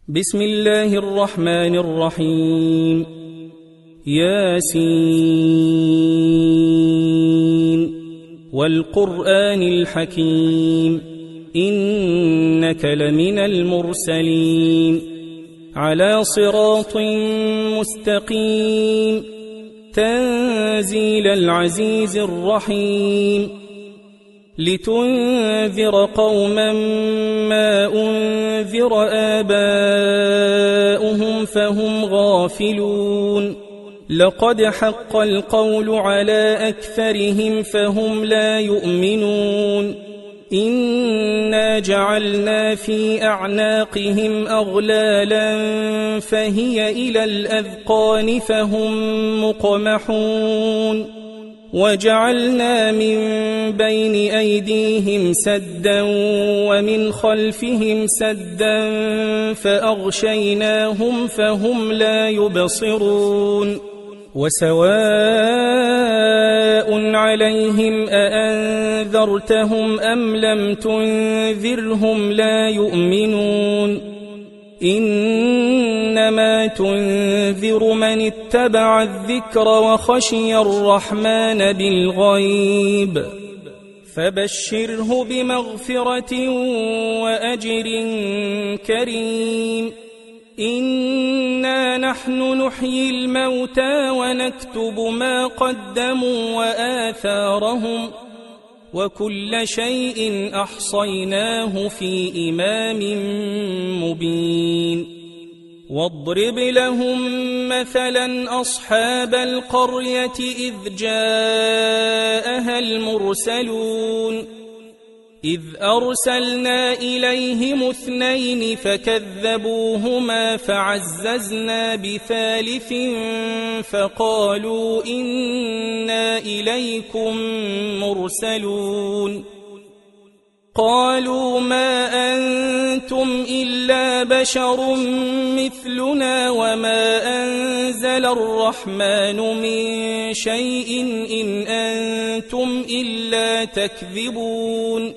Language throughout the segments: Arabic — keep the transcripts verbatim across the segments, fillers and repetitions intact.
بسم الله الرحمن الرحيم. ياسين والقرآن الحكيم إنك لمن المرسلين على صراط مستقيم تنزيل العزيز الرحيم لتنذر قوما ما أنذر آباؤهم فهم غافلون لقد حق القول على أكثرهم فهم لا يؤمنون إنا جعلنا في أعناقهم أغلالا فهي إلى الأذقان فهم مقمحون وجعلنا من بين أيديهم سدا ومن خلفهم سدا فأغشيناهم فهم لا يبصرون وسواء عليهم أأنذرتهم أم لم تنذرهم لا يؤمنون إنما تنذر من اتبع الذكر وخشي الرحمن بالغيب فبشره بمغفرة وأجر كريم إنا نحن نحيي الموتى ونكتب ما قدموا وآثارهم وكل شيء أحصيناه في إمام مبين واضرب لهم مثلا أصحاب القرية إذ جاءها المرسلون إذ أرسلنا إليهم اثنين فكذبوهما فعززنا بثالث فقالوا إنا إليكم مرسلون قالوا ما أنتم إلا بشر مثلنا وما أنزل الرحمن من شيء إن أنتم إلا تكذبون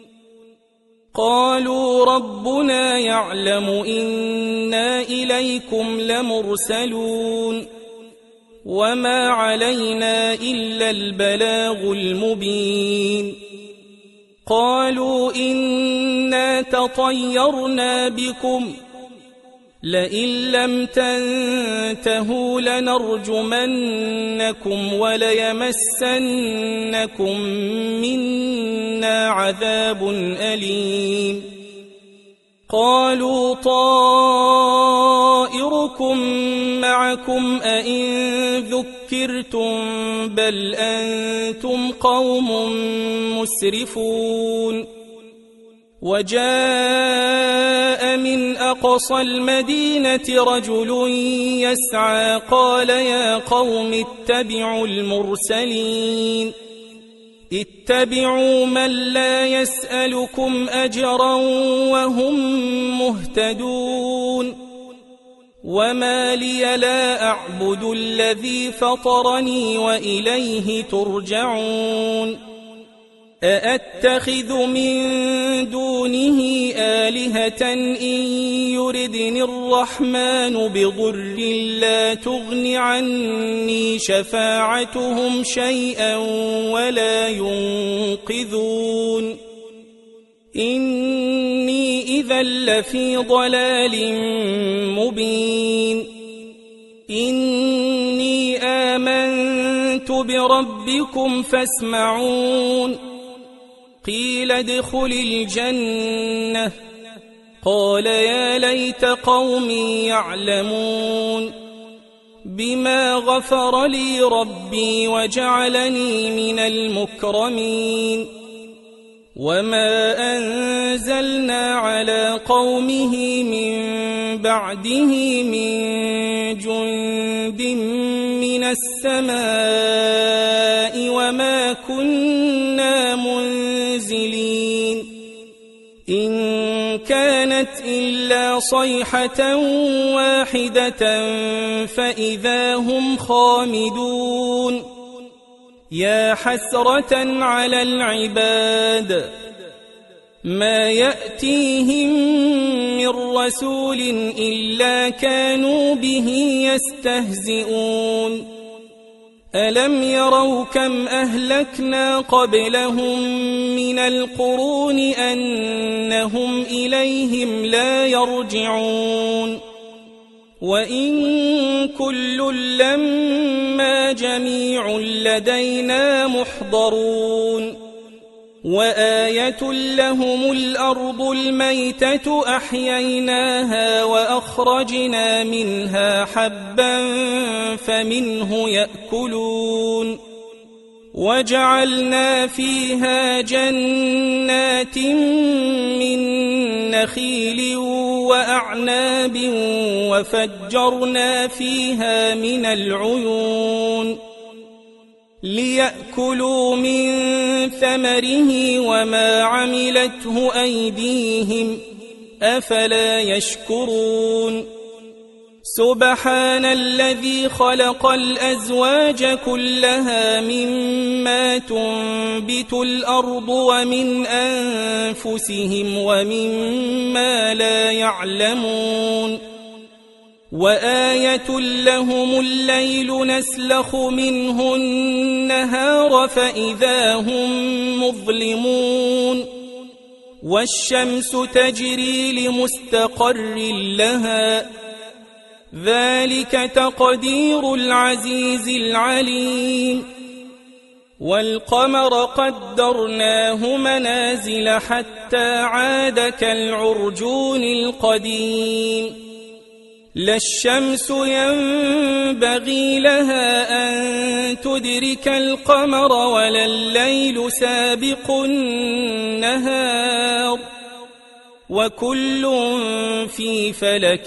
قالوا ربنا يعلم إنا إليكم لمرسلون وما علينا إلا البلاغ المبين قالوا إنا تطيرنا بكم لئن لم تنتهوا لنرجمنكم وليمسنكم منا عذاب أليم قالوا طائركم معكم أئن ذكرتم بل أنتم قوم مسرفون وجاء من أقصى المدينة رجل يسعى قال يا قوم اتبعوا المرسلين اتبعوا من لا يسألكم أجرا وهم مهتدون وما لي لا أعبد الذي فطرني وإليه ترجعون أأتخذ من دونه آلهة إن يردني الرحمن بضر لا تغن عني شفاعتهم شيئا ولا ينقذون إني إذا لفي ضلال مبين إني آمنت بربكم فاسمعون قيل ادخل الجنة قال يا ليت قومي يعلمون بما غفر لي ربي وجعلني من المكرمين وما أنزلنا على قومه من بعده من جند من السماء وما كنا منزلين إن كانت إلا صيحة واحدة فإذا هم خامدون يا حسرة على العباد ما يأتيهم من رسول إلا كانوا به يستهزئون ألم يروا كم أهلكنا قبلهم من القرون أنهم إليهم لا يرجعون وإن كل لما جميع لدينا محضرون وآية لهم الأرض الميتة أحييناها وأخرجنا منها حبا فمنه يأكلون وجعلنا فيها جنات من نخيل وأعناب وفجرنا فيها من العيون ليأكلوا من ثمره وما عملته أيديهم أفلا يشكرون سبحان الذي خلق الأزواج كلها مما تنبت الأرض ومن أنفسهم ومما لا يعلمون وآية لهم الليل نسلخ منه النهار فإذا هم مظلمون والشمس تجري لمستقر لها ذلك تقدير العزيز العليم والقمر قدرناه منازل حتى عاد كالعرجون القديم لا الشمس ينبغي لها أن تدرك القمر ولا الليل سابق النهار وكل في فلك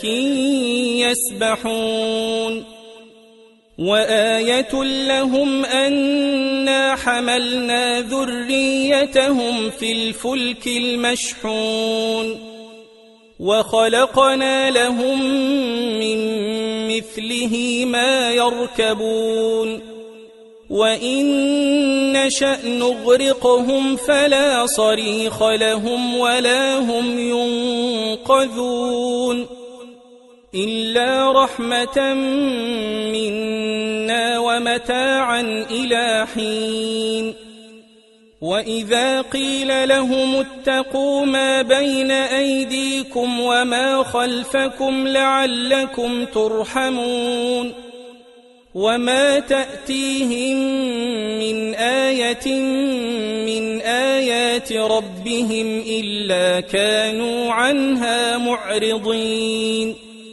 يسبحون وآية لهم أنا حملنا ذريتهم في الفلك المشحون وخلقنا لهم من مثله ما يركبون وإن نشأ نغرقهم فلا صريخ لهم ولا هم ينقذون إلا رحمة منا ومتاعا إلى حين وإذا قيل لهم اتقوا ما بين أيديكم وما خلفكم لعلكم ترحمون وما تأتيهم من آية من آيات ربهم إلا كانوا عنها معرضين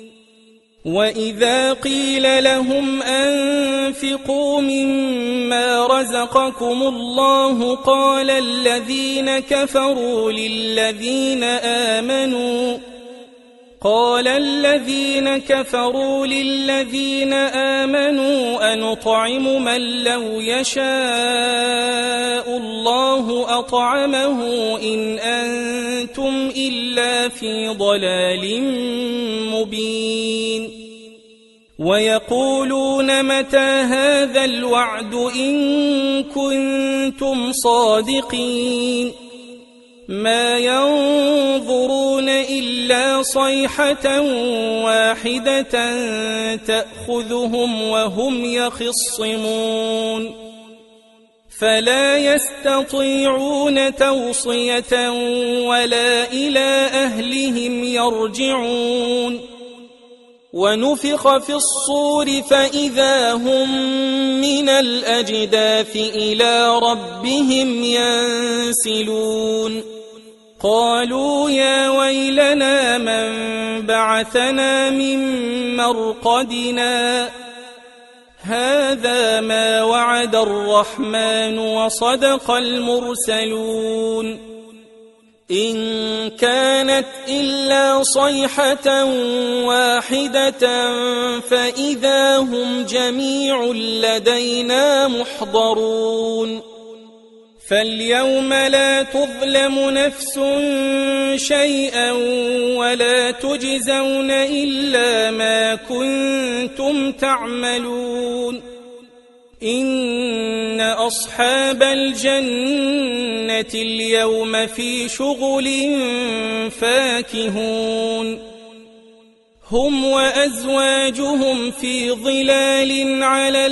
وإذا قيل لهم أنفقوا مما رزقكم الله قال الذين كفروا للذين آمنوا قال الذين كفروا للذين آمنوا أنطعم من لو يشاء الله أطعمه إن أنتم إلا في ضلال مبين ويقولون متى هذا الوعد إن كنتم صادقين ما ينظرون إلا صيحة واحدة تأخذهم وهم يخصمون فلا يستطيعون توصية ولا إلى أهلهم يرجعون ونفخ في الصور فإذا هم من الأجداث إلى ربهم ينسلون قالوا يا ويلنا من بعثنا من مرقدنا هذا ما وعد الرحمن وصدق المرسلون إن كانت إلا صيحة واحدة فإذا هم جميع لدينا محضرون فاليوم لا تظلم نفس شيئا ولا تجزون إلا ما كنتم تعملون إن أصحاب الجنة اليوم في شغل فاكهون هم وأزواجهم في ظلال على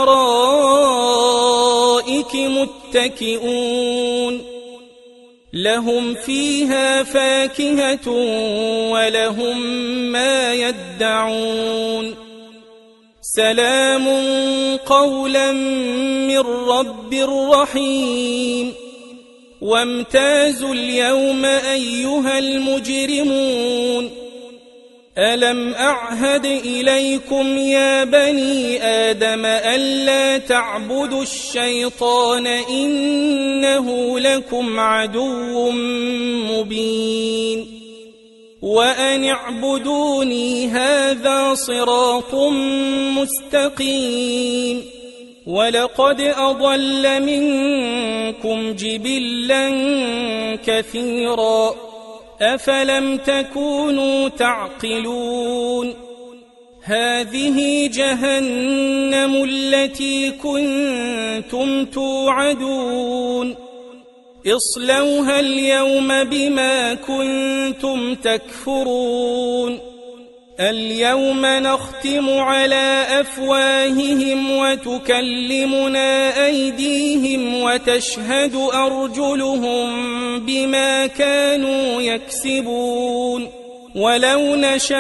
الأرائك متكئون لهم فيها فاكهة ولهم ما يدعون سلام قولا من رب رحيم وامتازوا اليوم أيها المجرمون ألم أعهد إليكم يا بني آدم ألا تعبدوا الشيطان إنه لكم عدو مبين وأن اعبدوني هذا صراط مستقيم ولقد أضل منكم جبلا كثيرا أفلم تكونوا تعقلون هذه جهنم التي كنتم توعدون اصلوها اليوم بما كنتم تكفرون اليوم نختم على أفواههم وتكلمنا أيديهم وتشهد أرجلهم بما كانوا يكسبون ولو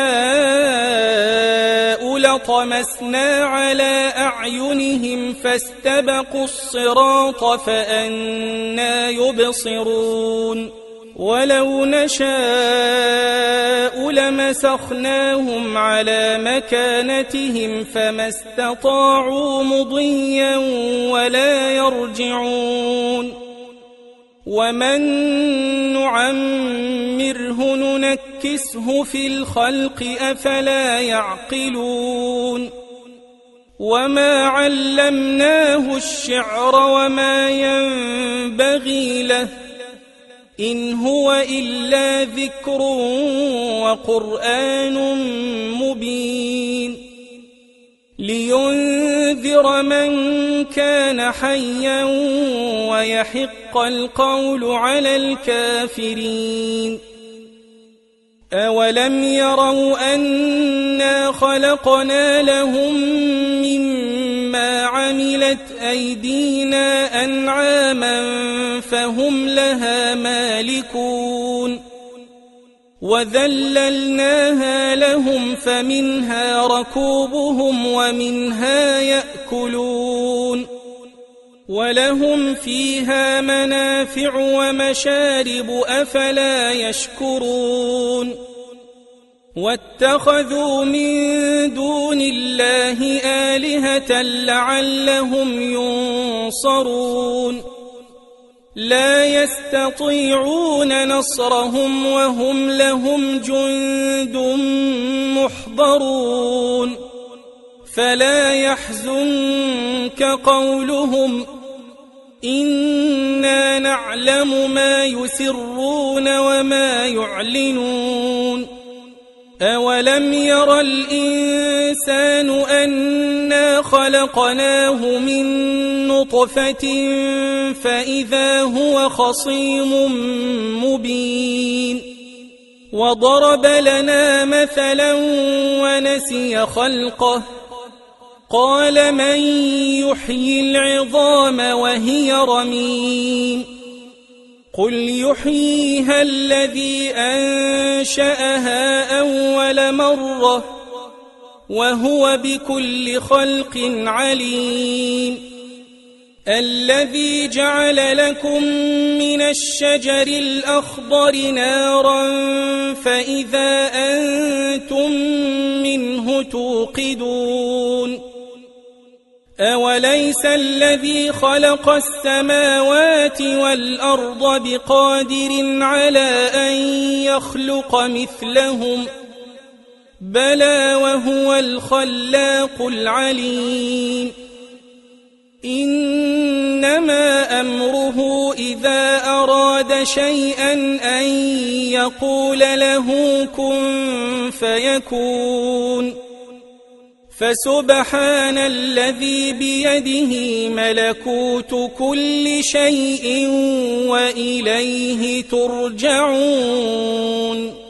نشاء لطمسنا على أعينهم فاستبقوا الصراط فأنى يبصرون ولو نشاء لمسخناهم على مكانتهم فما استطاعوا مضيا ولا يرجعون ومن نعمره ننكسه في الخلق أفلا يعقلون وما علمناه الشعر وما ينبغي له إن هو إلا ذكر وقرآن مبين لينذر من كان حيا ويحق القول على الكافرين أولم يروا أنا خلقنا لهم مما عملت أيدينا أنعاما فهم لها مالكون وذللناها لهم فمنها ركوبهم ومنها يأكلون ولهم فيها منافع ومشارب أفلا يشكرون واتخذوا من دون الله آلهة لعلهم ينصرون لا يستطيعون نصرهم وهم لهم جند محضرون فلا يحزنك قولهم إنا نعلم ما يسرون وما يعلنون أولم ير الإنسان أنا خلقناه من نطفة فإذا هو خصيم مبين وضرب لنا مثلا ونسي خلقه قال من يحيي العظام وهي رميم قل يحييها الذي أنشأها أول مرة وهو بكل خلق عليم الذي جعل لكم من الشجر الأخضر نارا فإذا أنتم منه توقدون أوليس الذي خلق السماوات والأرض بقادر على أن يخلق مثلهم بلى وهو الخلاق العليم إنما أمره إذا أراد شيئا أن يقول له كن فيكون فسبحان الذي بيده ملكوت كل شيء وإليه ترجعون.